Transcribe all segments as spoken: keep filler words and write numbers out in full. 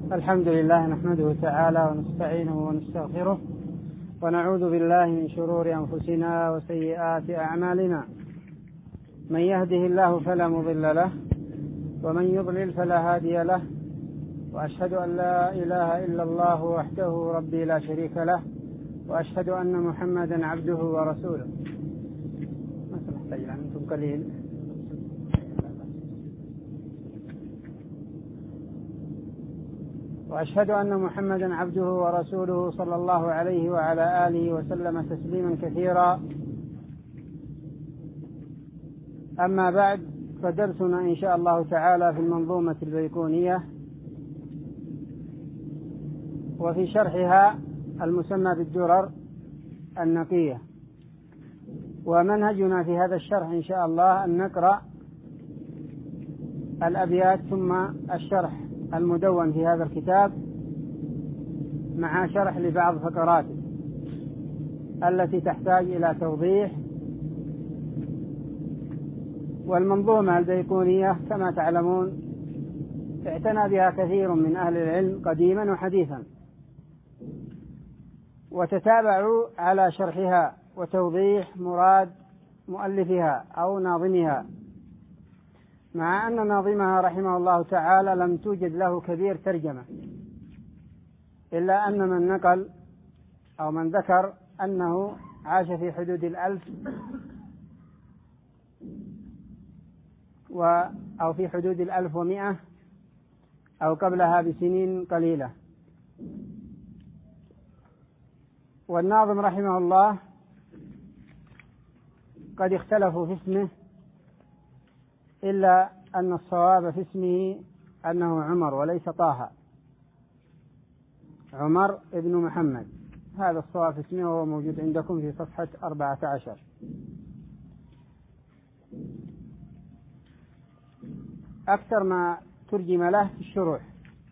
الحمد لله نحمده تعالى ونستعينه ونستغفره ونعوذ بالله من شرور أنفسنا وسيئات أعمالنا. من يهده الله فلا مضل له ومن يضلل فلا هادي له، وأشهد أن لا إله إلا الله وحده ربي لا شريك له، وأشهد أن محمدا عبده ورسوله. ما تحتاج أنتم قليل. وأشهد أن محمدا عبده ورسوله صلى الله عليه وعلى آله وسلم تسليما كثيرا. أما بعد، فدرسنا إن شاء الله تعالى في المنظومة البيقونية وفي شرحها المسمى بالدرر النقية. ومنهجنا في هذا الشرح إن شاء الله أن نقرأ الأبيات ثم الشرح المدون في هذا الكتاب مع شرح لبعض فقراته التي تحتاج إلى توضيح. والمنظومة البيقونية كما تعلمون اعتنى بها كثير من أهل العلم قديما وحديثا، وتتابعوا على شرحها وتوضيح مراد مؤلفها أو ناظمها، مع أن ناظمها رحمه الله تعالى لم توجد له كبير ترجمة، إلا أن من نقل أو من ذكر أنه عاش في حدود الألف و أو في حدود الألف ومئة أو قبلها بسنين قليلة. والناظم رحمه الله قد اختلفوا في اسمه، إلا أن الصواب في اسمه أنه عمر وليس طه، عمر ابن محمد، هذا الصواب في اسمه، وهو موجود عندكم في صفحة أربعة عشر. أكثر ما ترجم له في الشروح.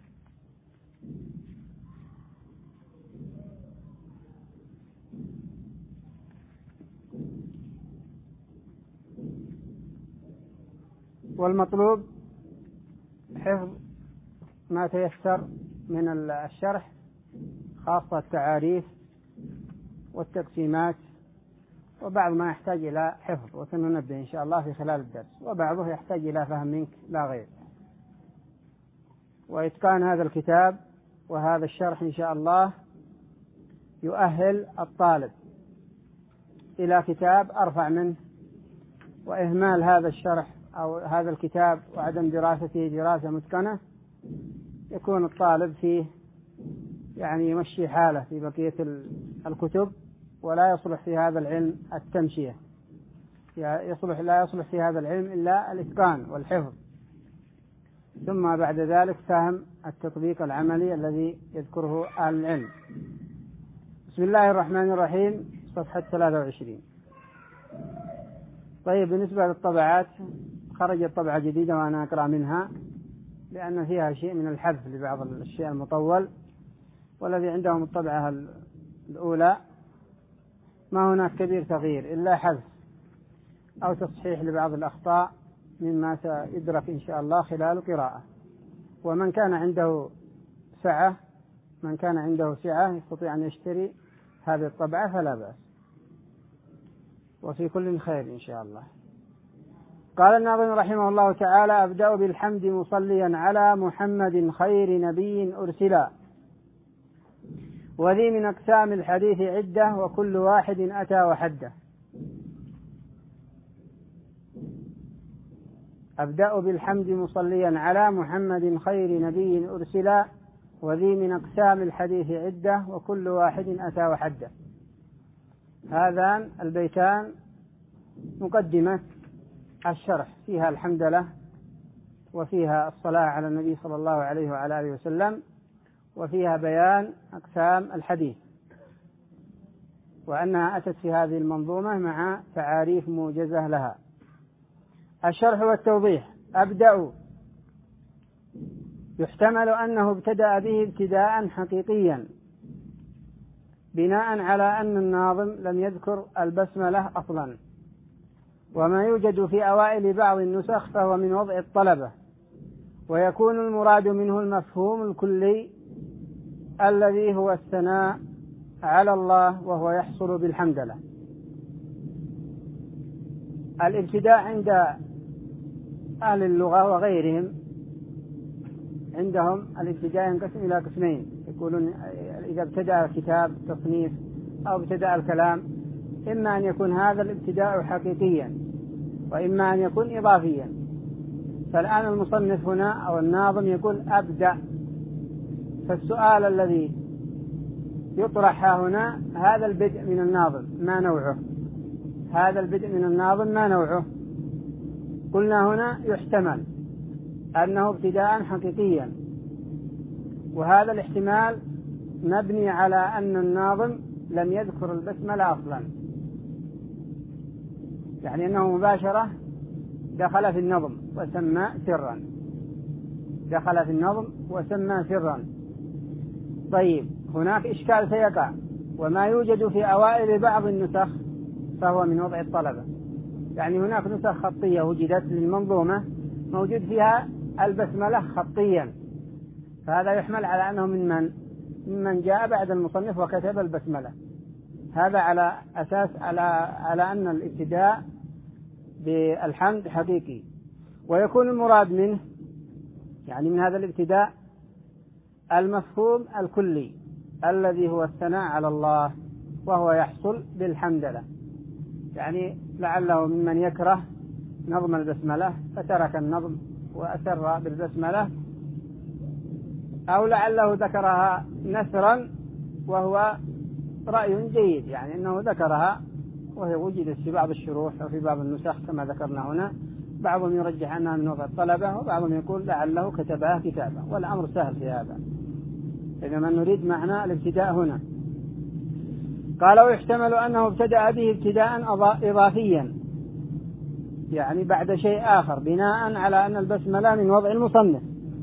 والمطلوب حفظ ما تيسر من الشرح، خاصة التعاريف والتقسيمات، وبعض ما يحتاج إلى حفظ وسننبه إن شاء الله في خلال الدرس، وبعضه يحتاج إلى فهم منك لا غير. وإتقان هذا الكتاب وهذا الشرح إن شاء الله يؤهل الطالب إلى كتاب أرفع منه، وإهمال هذا الشرح أو هذا الكتاب وعدم دراسته دراسة متقنة يكون الطالب فيه يعني يمشي حاله في بقية الكتب، ولا يصلح في هذا العلم التمشية، يصلح لا يصلح في هذا العلم إلا الإتقان والحفظ، ثم بعد ذلك فهم التطبيق العملي الذي يذكره أهل العلم. بسم الله الرحمن الرحيم، صفحة ثلاثة وعشرين. طيب، بالنسبة للطبعات خرجت طبعة جديدة وأنا أقرأ منها لأن فيها شيء من الحذف لبعض الشيء المطول، والذي عندهم الطبعة الأولى ما هناك كبير تغيير إلا حذف أو تصحيح لبعض الأخطاء مما سيدرك إن شاء الله خلال القراءة. ومن كان عنده سعة من كان عنده سعة يستطيع أن يشتري هذه الطبعة فلا بأس، وفي كل خير إن شاء الله. قال الناظم رحمه الله تعالى: أبدأ بالحمد مصليا على محمد خير نبي أرسلا، وذي من أقسام الحديث عدة وكل واحد أتى وحده. أبدأ بالحمد مصليا على محمد خير نبي أرسلا، وذي من أقسام الحديث عدة وكل واحد أتى وحده. هذان البيتان مقدمة الشرح، فيها الحمد لله، وفيها الصلاة على النبي صلى الله عليه وعلى آله وسلم، وفيها بيان أقسام الحديث، وأنها أتت في هذه المنظومة مع تعاريف موجزة لها. الشرح والتوضيح. أبدأ يحتمل أنه ابتدأ به ابتداء حقيقيا بناء على أن الناظم لم يذكر البسملة أصلا، وما يوجد في أوائل بعض النسخ فهو من وضع الطلبة، ويكون المراد منه المفهوم الكلي الذي هو الثناء على الله وهو يحصل بالحمدلله. الابتداء عند أهل اللغة وغيرهم عندهم الابتداء ينقسم إلى قسمين، يقولون إذا ابتدأ الكتاب تصنيف أو ابتدأ الكلام إما أن يكون هذا الابتداء حقيقيا وإما أن يكون إضافيا. فالآن المصنف هنا أو الناظم يقول أبدأ، فالسؤال الذي يطرح هنا هذا البدء من الناظم ما نوعه؟ هذا البدء من الناظم ما نوعه؟ قلنا هنا يحتمل أنه ابتداء حقيقيا، وهذا الاحتمال مبني على أن الناظم لم يذكر البسملة أصلا، يعني أنه مباشرة دخل في النظم وسمى سرا، دخل في النظم وسمى سرا. طيب هناك إشكال سيقع، وما يوجد في أوائل بعض النسخ فهو من وضع الطلبة، يعني هناك نسخ خطية وجدت للمنظومة موجود فيها البسملة خطيا، فهذا يحمل على أنه من من ممن جاء بعد المصنف وكتب البسملة. هذا على أساس على على أن الابتداء بالحمد حقيقي. ويكون المراد منه يعني من هذا الابتداء المفهوم الكلي الذي هو الثناء على الله وهو يحصل بالحمدلله، يعني لعله ممن يكره نظم البسملة فترك النظم وأسر بالبسملة، أو لعله ذكرها نثرا وهو رأي جيد، يعني أنه ذكرها وهي وجدت في بعض الشروح أو في بعض النسخ كما ذكرنا هنا. بعضهم يرجح أنها من وضع الطلبة وبعضهم يقول لعله كتبها كتابا، والأمر سهل في هذا إذا ما نريد معنى الابتداء هنا. قال ويحتمل أنه ابتدأ به ابتداء إضافيا، يعني بعد شيء آخر بناء على أن البسملة من وضع المصنف،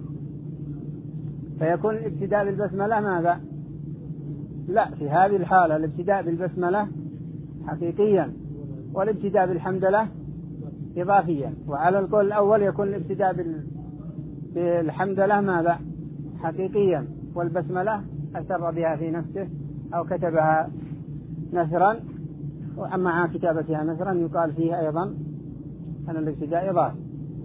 فيكون الابتداء بالبسملة ماذا؟ لا، في هذه الحالة الابتداء بالبسملة حقيقيا والابتداء بالحمدلله إضافيا. وعلى القول الأول يكون الابتداء بالحمدلله ماذا؟ حقيقيا، والبسملة أسر بها في نفسه أو كتبها نثرا، ومع كتابتها نثرا يقال فيه أيضا أن الابتداء إضافي.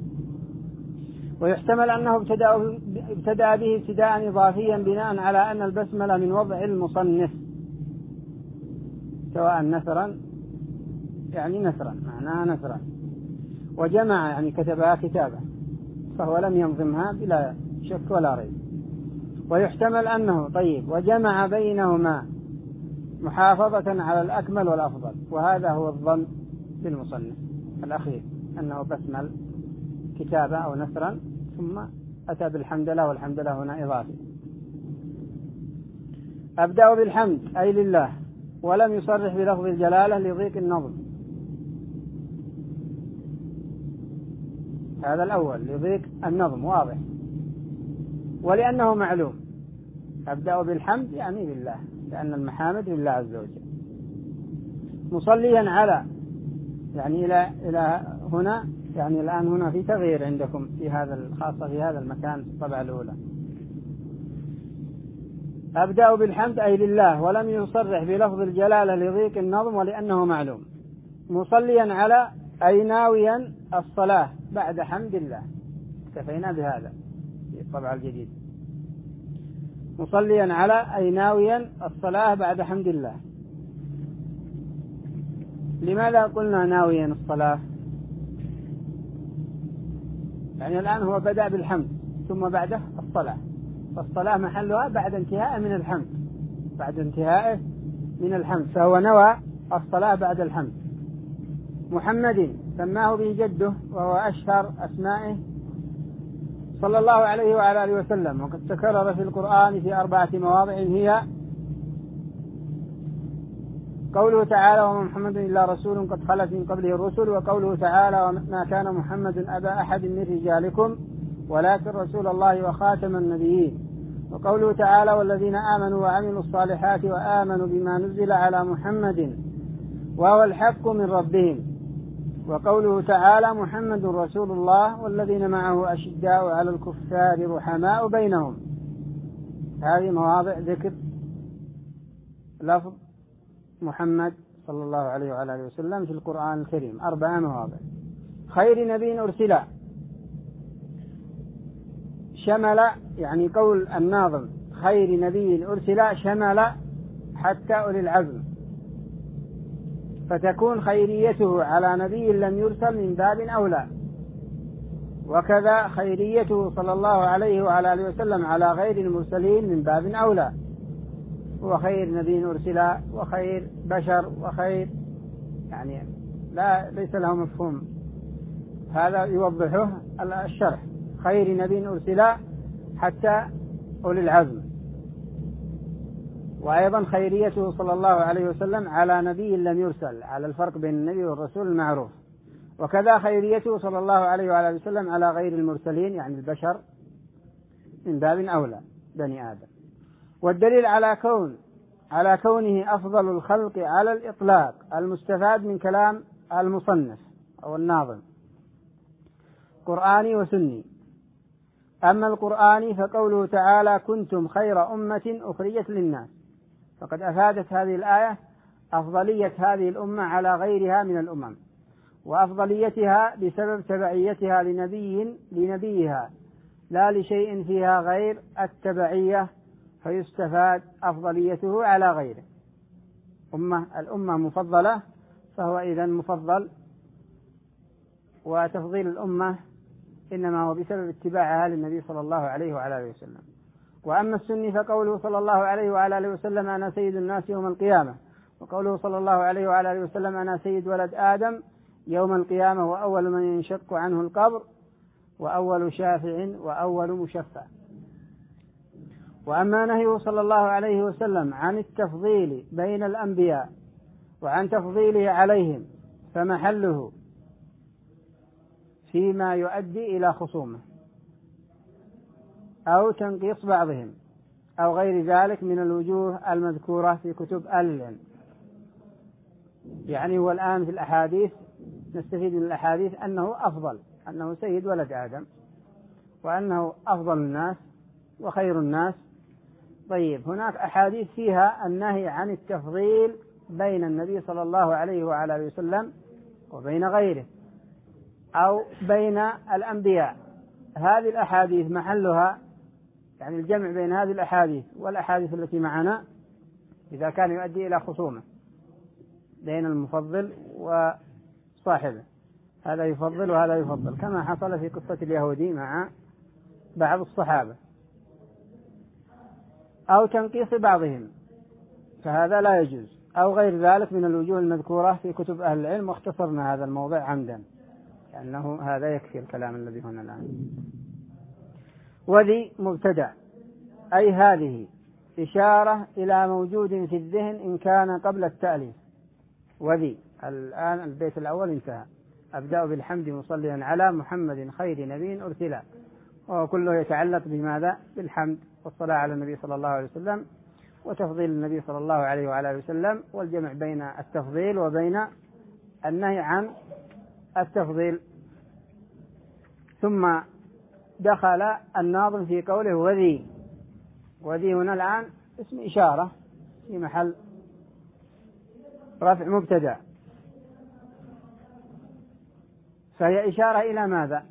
ويحتمل أنه ابتدأ, ابتدأ به ابتداء إضافيا بناء على أن البسملة من وضع المصنف، سواء نثرا يعني نثرا معناها نثرا، وجمع يعني كتبها كتابة، فهو لم ينظمها بلا شك ولا ريب. ويحتمل أنه طيب وجمع بينهما محافظة على الأكمل والأفضل، وهذا هو الظن بالمصنف الأخير أنه بسمل كتابة أو نثرا ثم أتى بالحمدلله، والحمدلله هنا إضافي. أبدأ بالحمد أي لله، ولم يصرح بلفظ الجلالة لضيق النظم، هذا الأول لضيق النظم واضح، ولأنه معلوم. أبدأ بالحمد يعني لله، لأن المحامد لله عز وجل. مصليا على يعني إلى إلى هنا، يعني الآن هنا في تغيير عندكم في هذا الخاصة في هذا المكان في الطبعة الأولى. أبدأ بالحمد أي لله، ولم يصرح بلفظ الجلالة لضيق النظم ولأنه معلوم. مصليا على أي ناويا الصلاة بعد حمد الله، اكتفينا بهذا في الطبعة الجديدة. مصليا على أي ناويا الصلاة بعد حمد الله. لماذا قلنا ناويا الصلاة؟ يعني الآن هو بدأ بالحمد ثم بعده الصلاة، فالصلاة محلها بعد انتهاء من الحمد، بعد انتهائه من الحمد، فهو نوى الصلاة بعد الحمد. محمد سماه به جده وهو أشهر أسمائه صلى الله عليه وعلى آله وسلم، وقد تكرر في القرآن في أربعة مواضع، هي قوله تعالى وما محمد إلا رسول قد خلت من قبله الرسل، وقوله تعالى وما كان محمد أبا أحد من رجالكم ولكن رسول الله وخاتم النبيين، وقوله تعالى والذين آمنوا وعملوا الصالحات وآمنوا بما نزل على محمد وهو الحق من ربهم، وقوله تعالى محمد رسول الله والذين معه أشداء على الكفار رحماء بينهم. هذه مواضع ذكر لفظ محمد صلى الله عليه وعلى آله وسلم في القرآن الكريم، أربع مواضع. خير نبي أرسل شمل، يعني قول الناظم خير نبي أرسل شمل حتى أولي العزم، فتكون خيريته على نبي لم يرسل من باب أولى، وكذا خيريته صلى الله عليه وعلى آله وسلم على غير المرسلين من باب أولى. هو خير نبي أرسل وخير بشر وخير، يعني لا ليس له مفهوم، هذا يوضحه الشرح. خير نبي أرسل حتى أولي العزم، وأيضا خيريته صلى الله عليه وسلم على نبي لم يرسل، على الفرق بين النبي والرسول المعروف. وكذا خيريته صلى الله عليه وعلى وسلم على غير المرسلين، يعني البشر من باب أولى بني آدم. والدليل على كون على كونه أفضل الخلق على الإطلاق المستفاد من كلام المصنف أو الناظم قرآني وسني. أما القرآني فقوله تعالى كنتم خير أمة أخرجت للناس، فقد أفادت هذه الآية أفضلية هذه الأمة على غيرها من الأمم، وأفضليتها بسبب تبعيتها لنبي لنبيها لا لشيء فيها غير التبعية، فيستفاد أفضليته على غيره. أمة الأمة مفضلة، فهو إذن مفضل، وتفضيل الأمة إنما هو بسبب اتباعها للنبي صلى الله عليه وعلى آله وسلم. وأما السني فقوله صلى الله عليه وعلى آله وسلم أنا سيد الناس يوم القيامة، وقوله صلى الله عليه وعلى آله وسلم أنا سيد ولد آدم يوم القيامة وأول من ينشق عنه القبر وأول شافع وأول مشفع. وأما نهيه صلى الله عليه وسلم عن التفضيل بين الأنبياء وعن تفضيله عليهم فمحله فيما يؤدي إلى خصومه أو تنقيص بعضهم أو غير ذلك من الوجوه المذكورة في كتب العلم. يعني هو الآن في الأحاديث نستفيد من الأحاديث أنه أفضل، أنه سيد ولد آدم، وأنه أفضل الناس وخير الناس. طيب، هناك أحاديث فيها النهي عن التفضيل بين النبي صلى الله عليه وعلى وسلم وبين غيره أو بين الأنبياء. هذه الأحاديث محلها يعني الجمع بين هذه الأحاديث والأحاديث التي معنا إذا كان يؤدي إلى خصومة بين المفضل وصاحبه، هذا يفضل وهذا يفضل، كما حصل في قصة اليهودي مع بعض الصحابة، أو تنقيص بعضهم، فهذا لا يجوز، أو غير ذلك من الوجوه المذكورة في كتب أهل العلم. واختصرنا هذا الموضع عمدا لأنه هذا يكفي الكلام الذي هنا الآن. وذي مبتدأ، أي هذه إشارة إلى موجود في الذهن إن كان قبل التأليف. وذي الآن البيت الأول انتهى. أبدأ بالحمد مصليا على محمد خير نبي أرسل، وكله يتعلق بماذا؟ بالحمد والصلاة على النبي صلى الله عليه وسلم وتفضيل النبي صلى الله عليه وعلى وسلم، والجمع بين التفضيل وبين النهي عن التفضيل. ثم دخل الناظم في قوله وذي. وذي هنا الآن اسم إشارة في محل رفع مبتدأ، فهي إشارة إلى ماذا؟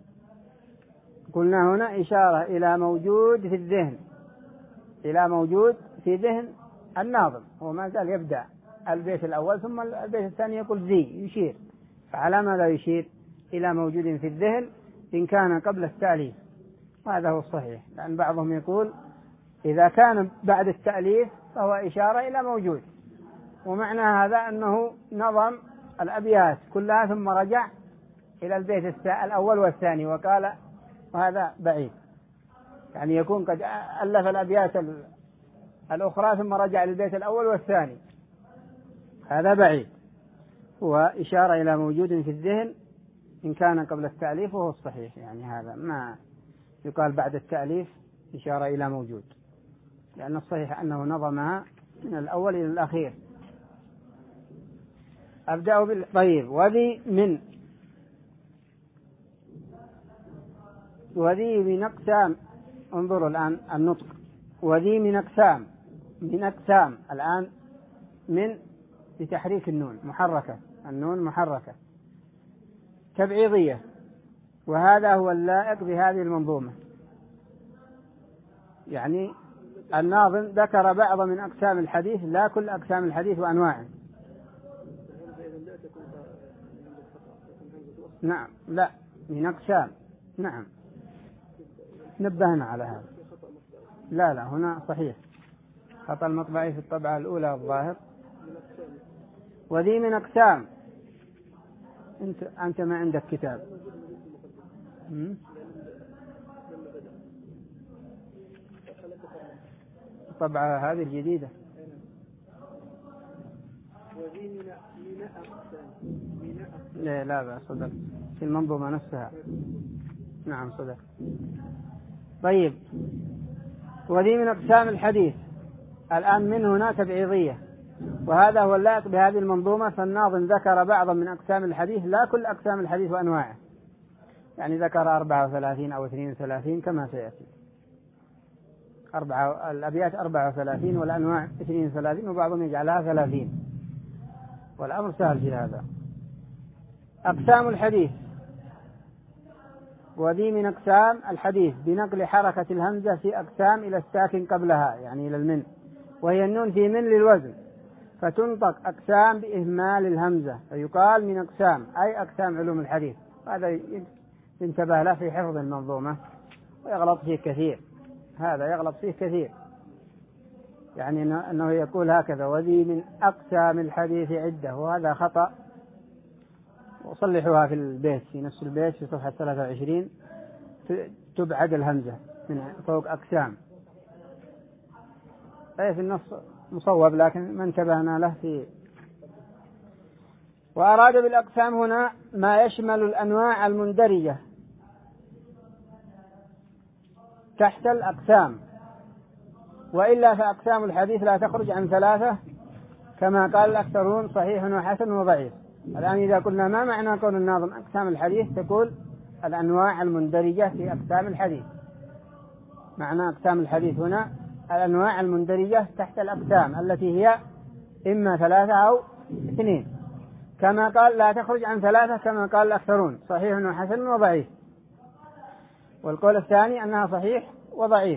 قلنا هنا إشارة إلى موجود في الذهن، إلى موجود في ذهن الناظم. هو ما زال يبدأ البيت الأول ثم البيت الثاني يقول ذي، يشير. فعلى ماذا يشير؟ إلى موجود في الذهن إن كان قبل التأليف، وهذا هو الصحيح، لأن بعضهم يقول إذا كان بعد التأليف فهو إشارة إلى موجود، ومعنى هذا أنه نظم الأبيات كلها ثم رجع إلى البيت الأول والثاني وقال، وهذا بعيد، يعني يكون قد ألف الأبيات الأخرى ثم رجع للبيت الأول والثاني، هذا بعيد. هو إشارة إلى موجود في الذهن إن كان قبل التأليف، وهو الصحيح، يعني هذا ما يقال بعد التأليف إشارة إلى موجود، لأن الصحيح أنه نظمها من الأول إلى الأخير. أبدأ بال طيب. وذي من وذي من أقسام، انظروا الآن النطق، وذي من أقسام، من أقسام الآن من بتحريك النون محركة، النون محركة تبعيضية، وهذا هو اللائق بهذه المنظومة. يعني الناظم ذكر بعض من أقسام الحديث، لا كل أقسام الحديث وأنواعه. نعم، لا من أقسام، نعم نبهنا على هذا. لا لا هنا صحيح، خطأ المطبعي في الطبعة الأولى الظاهر. وذي من أقسام، أنت أنت ما عندك كتاب. الطبعة هذه الجديدة. لا لا بأس، صدق في المنظومة نفسها. نعم صدق. طيب، وذي من أقسام الحديث، الآن من هنا تبعيضية، وهذا هو اللائق بهذه المنظومة. فالناظم ذكر بعضا من أقسام الحديث، لا كل أقسام الحديث وأنواعه، يعني ذكر أربعة وثلاثين أو اثنين وثلاثين كما سيأتي. أربعة الأبيات أربعة وثلاثين والأنواع اثنين وثلاثين، وبعضهم يجعلها ثلاثين، والأمر سهل في هذا. أقسام الحديث، وذي من أقسام الحديث بنقل حركة الهمزة في أقسام إلى الساكن قبلها، يعني إلى المن، وهي النون في من للوزن، فتنطق أقسام بإهمال الهمزة، فيقال من أقسام، أي أقسام علوم الحديث. هذا ينتبه له في حفظ المنظومة، ويغلط فيه كثير، هذا يغلط فيه كثير، يعني أنه يقول هكذا وذي من أقسام الحديث عدة، وهذا خطأ، وصلحوها في البيت، في نفس البيت في صفحة ثلاثة وعشرين تبعد الهمزة من فوق أقسام، أي في النص مصوب لكن ما انتبهنا له فيه. وأراد بالأقسام هنا ما يشمل الأنواع المندرجة تحت الأقسام، وإلا فأقسام الحديث لا تخرج عن ثلاثة كما قال الأكثرون: صحيح وحسن وضعيف. الآن إذا قلنا ما معنى قول الناظم أقسام الحديث، تقول الأنواع المندرجة في أقسام الحديث. معنى أقسام الحديث هنا الأنواع المندرجة تحت الأقسام التي هي إما ثلاثة أو اثنين، كما قال لا تخرج عن ثلاثة كما قال الأكثرون: صحيح وحسن وضعيف. والقول الثاني أنها صحيح وضعيف،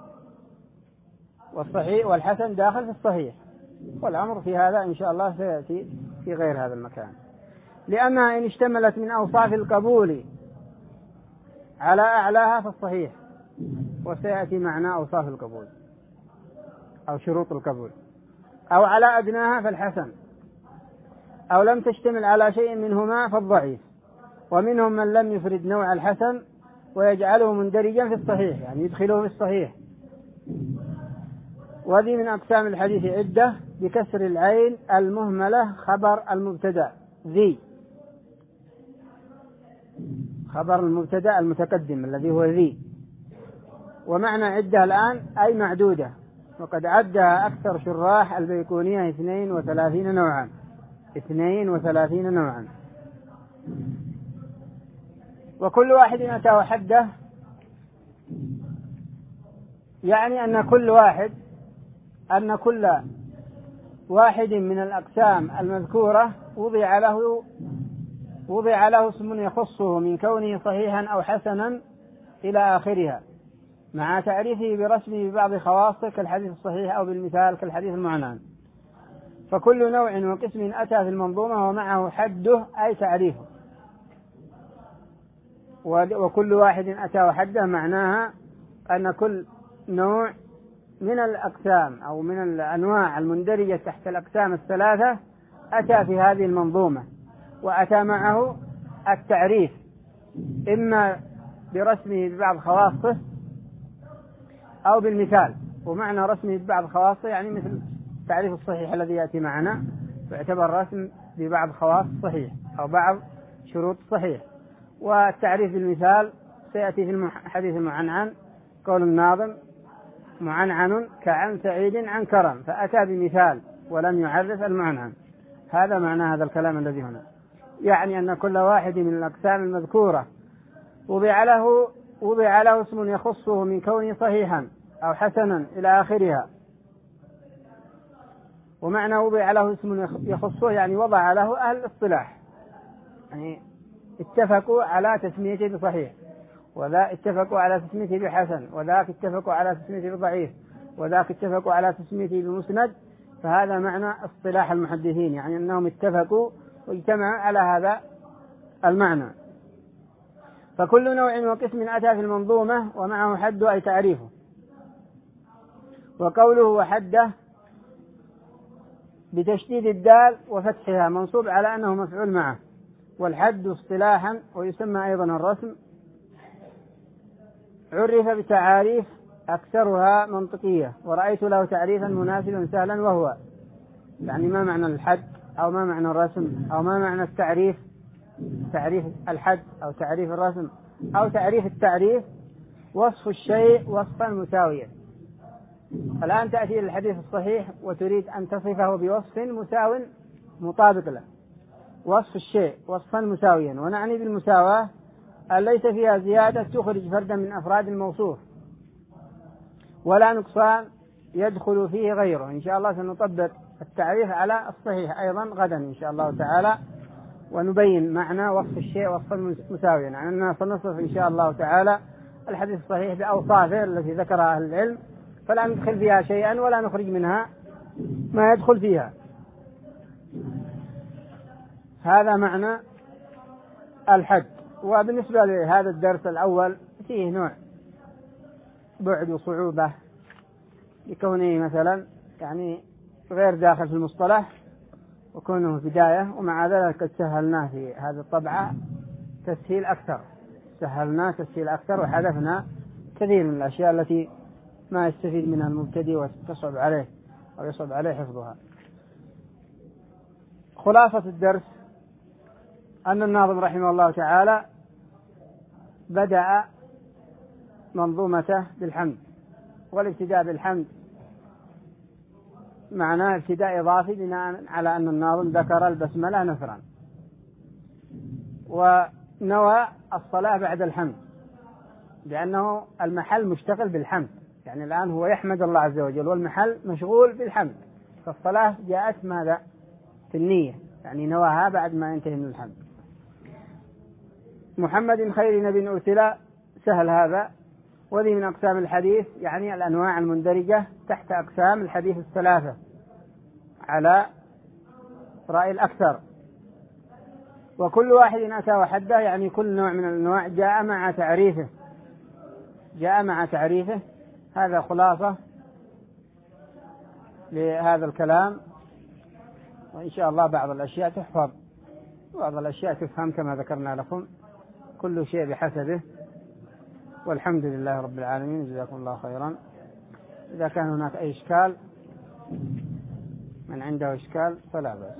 والصحيح والحسن داخل في الصحيح، والأمر في هذا إن شاء الله سيأتي في غير هذا المكان، لأنها إن اشتملت من أوصاف القبول على أعلاها فالصحيح، وسيأتي معنى أوصاف القبول أو شروط القبول، أو على أدناها فالحسن، أو لم تشتمل على شيء منهما فالضعيف. ومنهم من لم يفرد نوع الحسن ويجعله مندرجا في الصحيح، يعني يدخله في الصحيح. وذي من أقسام الحديث عدة بكسر العين المهملة خبر المبتدأ، ذي خبر المبتدأ المتقدم الذي هو ذي. ومعنى عدة الآن أي معدودة، وقد عدها أكثر شراح البيقونية اثنين وثلاثين نوعا، اثنين وثلاثين نوعا، وكل واحد أتى وحده، يعني أن كل واحد أن كل واحد من الأقسام المذكورة وضع له وضع له اسم يخصه من كونه صحيحا أو حسنا إلى آخرها، مع تعريفه برسمه ببعض خواصه كالحديث الصحيح، أو بالمثال كالحديث المعنى. فكل نوع وقسم أتى في المنظومة ومعه حده أي تعريفه، وكل واحد أتى وحده معناها أن كل نوع من الأقسام أو من الأنواع المندرجة تحت الأقسام الثلاثة أتى في هذه المنظومة، وأتى معه التعريف إما برسمه ببعض خواصه أو بالمثال. ومعنى رسمه ببعض خواصه يعني مثل تعريف الصحيح الذي يأتي معنا، يعتبر رسم ببعض خواص صحيح أو بعض شروط صحيح. والتعريف بالمثال سيأتي في الحديث المعنعن، قول الناظم: معنعن كعن سعيد عن كرم، فأتى بمثال ولم يعرف المعنعن. هذا معنى هذا الكلام الذي هنا، يعني أن كل واحد من الأقسام المذكورة وضع له وضع له اسم يخصه من كونه صحيحا أو حسنا إلى آخرها. ومعنى وضع له اسم يخصه يعني وضع له أهل الاصطلاح، يعني اتفقوا على تسميته بصحيح، وذا اتفقوا على تسميته بحسن، وذاك اتفقوا على تسميته بضعيف، وذاك اتفقوا على تسميته بمسند. فهذا معنى اصطلاح المحدثين، يعني أنهم اتفقوا واجتمعوا على هذا المعنى. فكل نوع وقسم أتى في المنظومة ومعه حد أي تعريفه. وقوله وحده بتشديد الدال وفتحها منصوب على أنه مفعول معه. والحد اصطلاحا ويسمى أيضا الرسم، عرف بتعاريف أكثرها منطقية، ورأيت له تعريفا مناسبا سهلا، وهو يعني ما معنى الحد أو ما معنى الرسم أو ما معنى التعريف، تعريف الحد أو تعريف الرسم أو تعريف التعريف. وصف الشيء وصفا مساويا. الآن تأتي الحديث الصحيح وتريد أن تصفه بوصف مساو مطابق له. وصف الشيء وصفا مساويا، ونعني بالمساواة أن ليس فيها زيادة تخرج فردا من أفراد الموصوف، ولا نقصان يدخل فيه غيره. إن شاء الله سنطبق التعريف على الصحيح أيضا غدا إن شاء الله تعالى، ونبين معنى وصف الشيء وصفا مساويا، يعني أننا سنصف إن شاء الله تعالى الحديث الصحيح بأوصافه التي ذكرها أهل العلم، فلا ندخل فيها شيئا ولا نخرج منها ما يدخل فيها. هذا معنى الحد. وبالنسبة لهذا الدرس الأول فيه نوع بعد وصعوبة لكونه مثلا يعني غير داخل في المصطلح، وكونه بداية، ومع ذلك قد سهلناه في هذه الطبعة تسهيل أكثر، سهلناه تسهيل أكثر وحذفنا كثير من الأشياء التي ما يستفيد منها المبتدئ وتصعب عليه أو يصعب عليه حفظها. خلاصة الدرس أن الناظم رحمه الله تعالى بدأ منظومته بالحمد، والابتداء بالحمد معناه ابتداء إضافي بناء على أن الناظم ذكر البسملة نثرا، ونوى الصلاة بعد الحمد لأنه المحل مشتغل بالحمد، يعني الآن هو يحمد الله عز وجل والمحل مشغول بالحمد، فالصلاة جاءت ماذا في النية، يعني نواها بعد ما ينتهي من الحمد. محمد خير نبي أرسل، سهل هذا. وذي من أقسام الحديث، يعني الأنواع المندرجة تحت أقسام الحديث الثلاثة على رأي الأكثر. وكل واحد أتى وحده، يعني كل نوع من الأنواع جاء مع تعريفه، جاء مع تعريفه. هذا خلاصة لهذا الكلام، وإن شاء الله بعض الأشياء تحفظ وبعض الأشياء تفهم كما ذكرنا لكم، كل شيء بحسبه. والحمد لله رب العالمين، جزاكم الله خيرا. إذا كان هناك أي إشكال من عنده إشكال فلا بأس.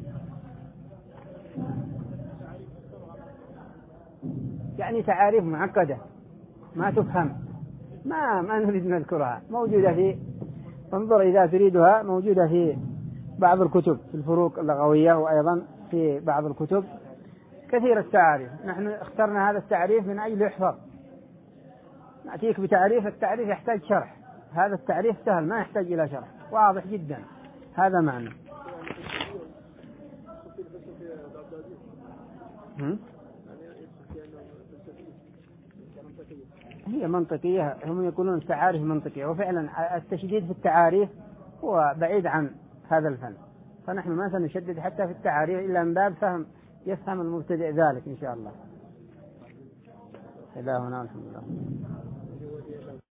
يعني تعاريف معقدة ما تفهم، ما ما نريد نذكرها، موجودة في، انظر إذا تريدها موجودة في بعض الكتب في الفروق اللغوية، وأيضا في بعض الكتب كثير التعاريف. نحن اخترنا هذا التعريف من أجل يحفظ. نأتيك بتعريف، التعريف يحتاج شرح، هذا التعريف سهل ما يحتاج إلى شرح، واضح جدا. هذا معنى هي منطقية، هم يقولون التعاريف منطقية، وفعلا التشديد في التعاريف هو بعيد عن هذا الفن، فنحن ما سنشدد حتى في التعاريف إلا من باب فهم يفهم المبتدئ ذلك إن شاء الله. إلهنا الحمد لله.